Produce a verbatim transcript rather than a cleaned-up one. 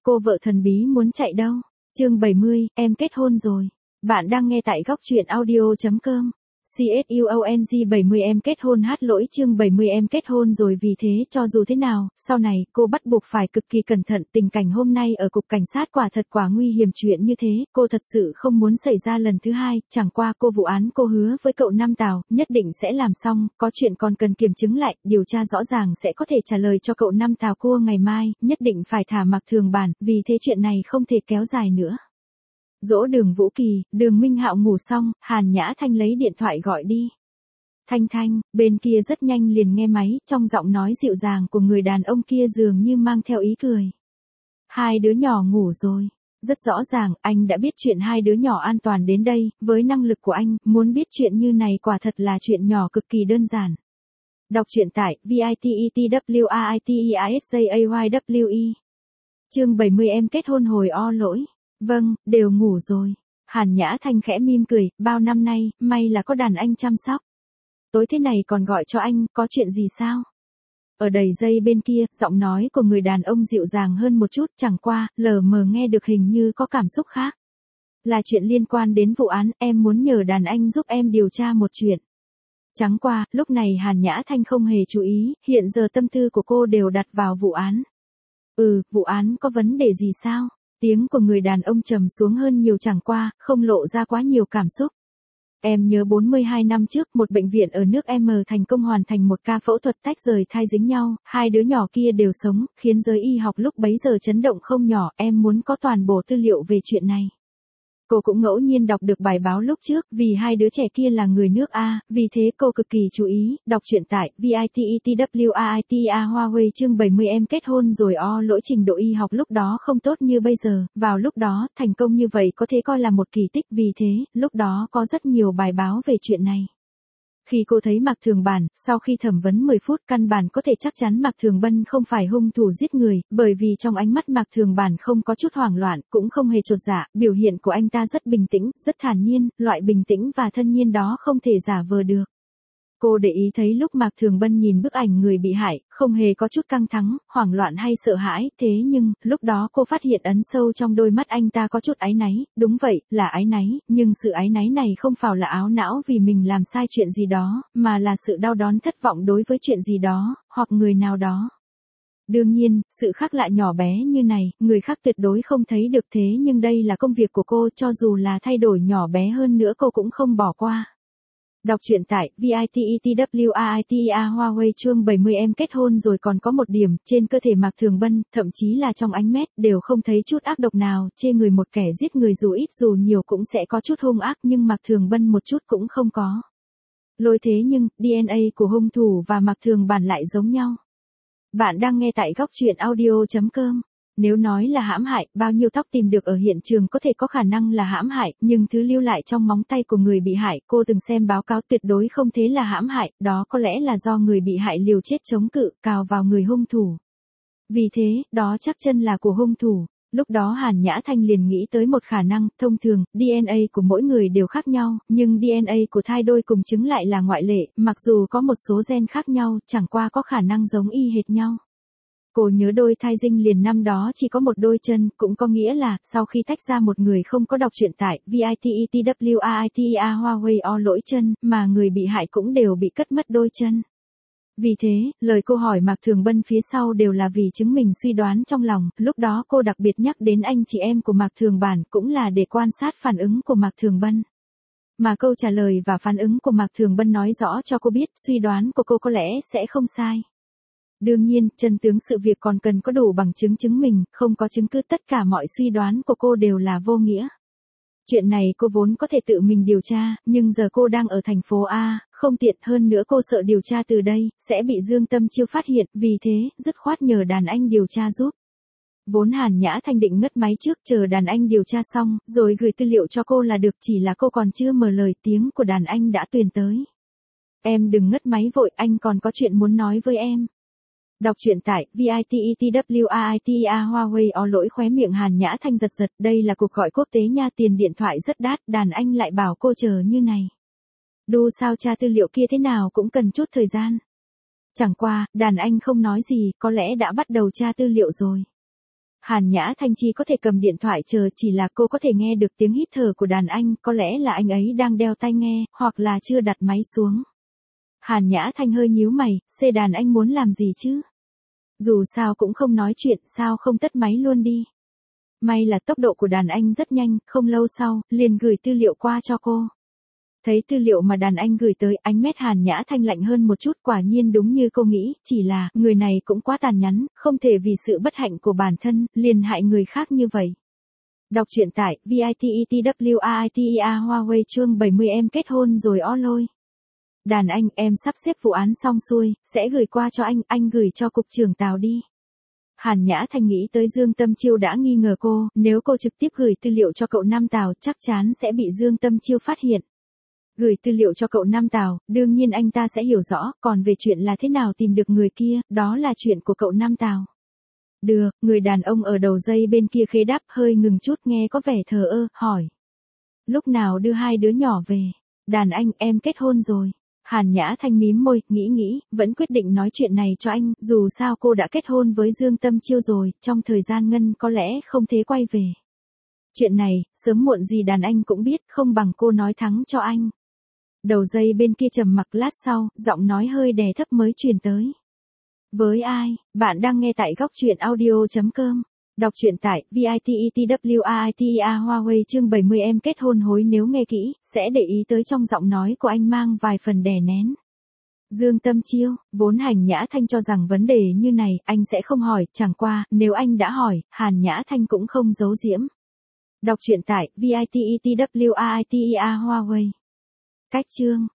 cô vợ thần bí muốn chạy đâu? Chương bảy mươi, em kết hôn rồi. Bạn đang nghe tại góc truyện audio.com. CSUONG bảy mươi em kết hôn hát lỗi chương bảy mươi em kết hôn rồi vì thế cho dù thế nào, sau này cô bắt buộc phải cực kỳ cẩn thận tình cảnh hôm nay ở cục cảnh sát quả thật quá nguy hiểm chuyện như thế, cô thật sự không muốn xảy ra lần thứ hai, chẳng qua cô vụ án cô hứa với cậu Nam Tào, nhất định sẽ làm xong, có chuyện còn cần kiểm chứng lại, điều tra rõ ràng sẽ có thể trả lời cho cậu Nam Tào cua ngày mai, nhất định phải thả Mạc Thường Bản, vì thế chuyện này không thể kéo dài nữa. Dỗ Đường Vũ Kỳ, Đường Minh Hạo ngủ xong, Hàn Nhã Thanh lấy điện thoại gọi đi. Thanh Thanh, bên kia rất nhanh liền nghe máy, trong giọng nói dịu dàng của người đàn ông kia dường như mang theo ý cười. Hai đứa nhỏ ngủ rồi. Rất rõ ràng, anh đã biết chuyện hai đứa nhỏ an toàn đến đây, với năng lực của anh, muốn biết chuyện như này quả thật là chuyện nhỏ cực kỳ đơn giản. Đọc truyện tại vitewriteisjayawe. Chương bảy mươi em kết hôn hồi o lỗi. Vâng, đều ngủ rồi. Hàn Nhã Thanh khẽ mỉm cười, bao năm nay, may là có đàn anh chăm sóc. Tối thế này còn gọi cho anh, có chuyện gì sao? Ở đầy dây bên kia, giọng nói của người đàn ông dịu dàng hơn một chút, chẳng qua, lờ mờ nghe được hình như có cảm xúc khác. Là chuyện liên quan đến vụ án, em muốn nhờ đàn anh giúp em điều tra một chuyện. Chẳng qua, lúc này Hàn Nhã Thanh không hề chú ý, hiện giờ tâm tư của cô đều đặt vào vụ án. Ừ, vụ án có vấn đề gì sao? Tiếng của người đàn ông trầm xuống hơn nhiều chẳng qua, không lộ ra quá nhiều cảm xúc. Em nhớ bốn mươi hai năm trước, một bệnh viện ở nước M thành công hoàn thành một ca phẫu thuật tách rời thai dính nhau, hai đứa nhỏ kia đều sống, khiến giới y học lúc bấy giờ chấn động không nhỏ, em muốn có toàn bộ tư liệu về chuyện này. Cô cũng ngẫu nhiên đọc được bài báo lúc trước, vì hai đứa trẻ kia là người nước A, vì thế cô cực kỳ chú ý, đọc truyện tại vitewriteita Huawei chương bảy mươi em kết hôn rồi o lỗi trình độ y học lúc đó không tốt như bây giờ, vào lúc đó, thành công như vậy có thể coi là một kỳ tích, vì thế, lúc đó có rất nhiều bài báo về chuyện này. Khi cô thấy Mạc Thường Bản, sau khi thẩm vấn mười phút căn bản có thể chắc chắn Mạc Thường Bân không phải hung thủ giết người, bởi vì trong ánh mắt Mạc Thường Bản không có chút hoảng loạn, cũng không hề chột dạ, biểu hiện của anh ta rất bình tĩnh, rất thản nhiên, loại bình tĩnh và thân nhiên đó không thể giả vờ được. Cô để ý thấy lúc Mạc Thường Bân nhìn bức ảnh người bị hại, không hề có chút căng thẳng, hoảng loạn hay sợ hãi, thế nhưng, lúc đó cô phát hiện ấn sâu trong đôi mắt anh ta có chút áy náy, đúng vậy, là áy náy, nhưng sự áy náy này không phải là áo não vì mình làm sai chuyện gì đó, mà là sự đau đớn thất vọng đối với chuyện gì đó, hoặc người nào đó. Đương nhiên, sự khác lạ nhỏ bé như này, người khác tuyệt đối không thấy được thế nhưng đây là công việc của cô, cho dù là thay đổi nhỏ bé hơn nữa cô cũng không bỏ qua. Đọc truyện tại vitewriteita Huawei chương bảy mươi em kết hôn rồi còn có một điểm, trên cơ thể Mạc Thường Bân, thậm chí là trong ánh mét, đều không thấy chút ác độc nào, chê người một kẻ giết người dù ít dù nhiều cũng sẽ có chút hung ác nhưng Mạc Thường Bân một chút cũng không có. Lôi thế nhưng, đê en a của hung thủ và Mạc Thường Bản lại giống nhau. Bạn đang nghe tại góc truyện audio.com. Nếu nói là hãm hại, bao nhiêu tóc tìm được ở hiện trường có thể có khả năng là hãm hại, nhưng thứ lưu lại trong móng tay của người bị hại, cô từng xem báo cáo tuyệt đối không thế là hãm hại, đó có lẽ là do người bị hại liều chết chống cự, cào vào người hung thủ. Vì thế, đó chắc chân là của hung thủ. Lúc đó Hàn Nhã Thanh liền nghĩ tới một khả năng, thông thường, đê en a của mỗi người đều khác nhau, nhưng đê en a của thai đôi cùng trứng lại là ngoại lệ, mặc dù có một số gen khác nhau, chẳng qua có khả năng giống y hệt nhau. Cô nhớ đôi thai dinh liền năm đó chỉ có một đôi chân, cũng có nghĩa là, sau khi tách ra một người không có đọc truyện tại vitewriteita Huawei o lỗi chân, mà người bị hại cũng đều bị cất mất đôi chân. Vì thế, lời cô hỏi Mạc Thường Bân phía sau đều là vì chứng mình suy đoán trong lòng, lúc đó cô đặc biệt nhắc đến anh chị em của Mạc Thường Bản cũng là để quan sát phản ứng của Mạc Thường Bân. Mà câu trả lời và phản ứng của Mạc Thường Bân nói rõ cho cô biết suy đoán của cô có lẽ sẽ không sai. Đương nhiên, chân tướng sự việc còn cần có đủ bằng chứng chứng minh, không có chứng cứ tất cả mọi suy đoán của cô đều là vô nghĩa. Chuyện này cô vốn có thể tự mình điều tra, nhưng giờ cô đang ở thành phố A, không tiện hơn nữa cô sợ điều tra từ đây, sẽ bị Dương Tâm Chiêu phát hiện, vì thế, dứt khoát nhờ đàn anh điều tra giúp. Vốn Hàn Nhã Thanh định ngất máy trước chờ đàn anh điều tra xong, rồi gửi tư liệu cho cô là được, chỉ là cô còn chưa mở lời tiếng của đàn anh đã truyền tới. Em đừng ngất máy vội, anh còn có chuyện muốn nói với em. Đọc truyện tại vitewriteita Huawei o lỗi khóe miệng Hàn Nhã Thanh giật giật, đây là cuộc gọi quốc tế nha, tiền điện thoại rất đắt, đàn anh lại bảo cô chờ như này. Đu sao tra tư liệu kia thế nào cũng cần chút thời gian. Chẳng qua, đàn anh không nói gì, có lẽ đã bắt đầu tra tư liệu rồi. Hàn Nhã Thanh chỉ có thể cầm điện thoại chờ, chỉ là cô có thể nghe được tiếng hít thở của đàn anh, có lẽ là anh ấy đang đeo tai nghe, hoặc là chưa đặt máy xuống. Hàn Nhã Thanh hơi nhíu mày, xê đàn anh muốn làm gì chứ? Dù sao cũng không nói chuyện, sao không tắt máy luôn đi. May là tốc độ của đàn anh rất nhanh, không lâu sau, liền gửi tư liệu qua cho cô. Thấy tư liệu mà đàn anh gửi tới, ánh mắt Hàn Nhã Thanh lạnh hơn một chút, quả nhiên đúng như cô nghĩ, chỉ là, người này cũng quá tàn nhẫn, không thể vì sự bất hạnh của bản thân, liền hại người khác như vậy. Đọc truyện tại vietewriter Huawei chương bảy mươi em kết hôn rồi ó lôi. Đàn anh, em sắp xếp vụ án xong xuôi, sẽ gửi qua cho anh, anh gửi cho cục trưởng Tào đi. Hàn Nhã Thanh nghĩ tới Dương Tâm Chiêu đã nghi ngờ cô, nếu cô trực tiếp gửi tư liệu cho cậu Nam Tào, chắc chắn sẽ bị Dương Tâm Chiêu phát hiện. Gửi tư liệu cho cậu Nam Tào, đương nhiên anh ta sẽ hiểu rõ, còn về chuyện là thế nào tìm được người kia, đó là chuyện của cậu Nam Tào. Được, người đàn ông ở đầu dây bên kia khế đáp, hơi ngừng chút, nghe có vẻ thờ ơ, hỏi. Lúc nào đưa hai đứa nhỏ về? Đàn anh, em kết hôn rồi. Hàn Nhã Thanh mím môi, nghĩ nghĩ, vẫn quyết định nói chuyện này cho anh, dù sao cô đã kết hôn với Dương Tâm Chiêu rồi, trong thời gian ngân có lẽ không thể quay về. Chuyện này, sớm muộn gì đàn anh cũng biết, không bằng cô nói thắng cho anh. Đầu dây bên kia trầm mặc lát sau, giọng nói hơi đè thấp mới truyền tới. Với ai? Bạn đang nghe tại góc truyện audio chấm com. Đọc truyện tại vietewriter Huawei chương bảy mươi em kết hôn hối, nếu nghe kỹ, sẽ để ý tới trong giọng nói của anh mang vài phần đè nén. Dương Tâm Chiêu, vốn Hàn Nhã Thanh cho rằng vấn đề như này, anh sẽ không hỏi, chẳng qua, nếu anh đã hỏi, Hàn Nhã Thanh cũng không giấu giếm. Đọc truyện tại vietewriter Huawei. Cách chương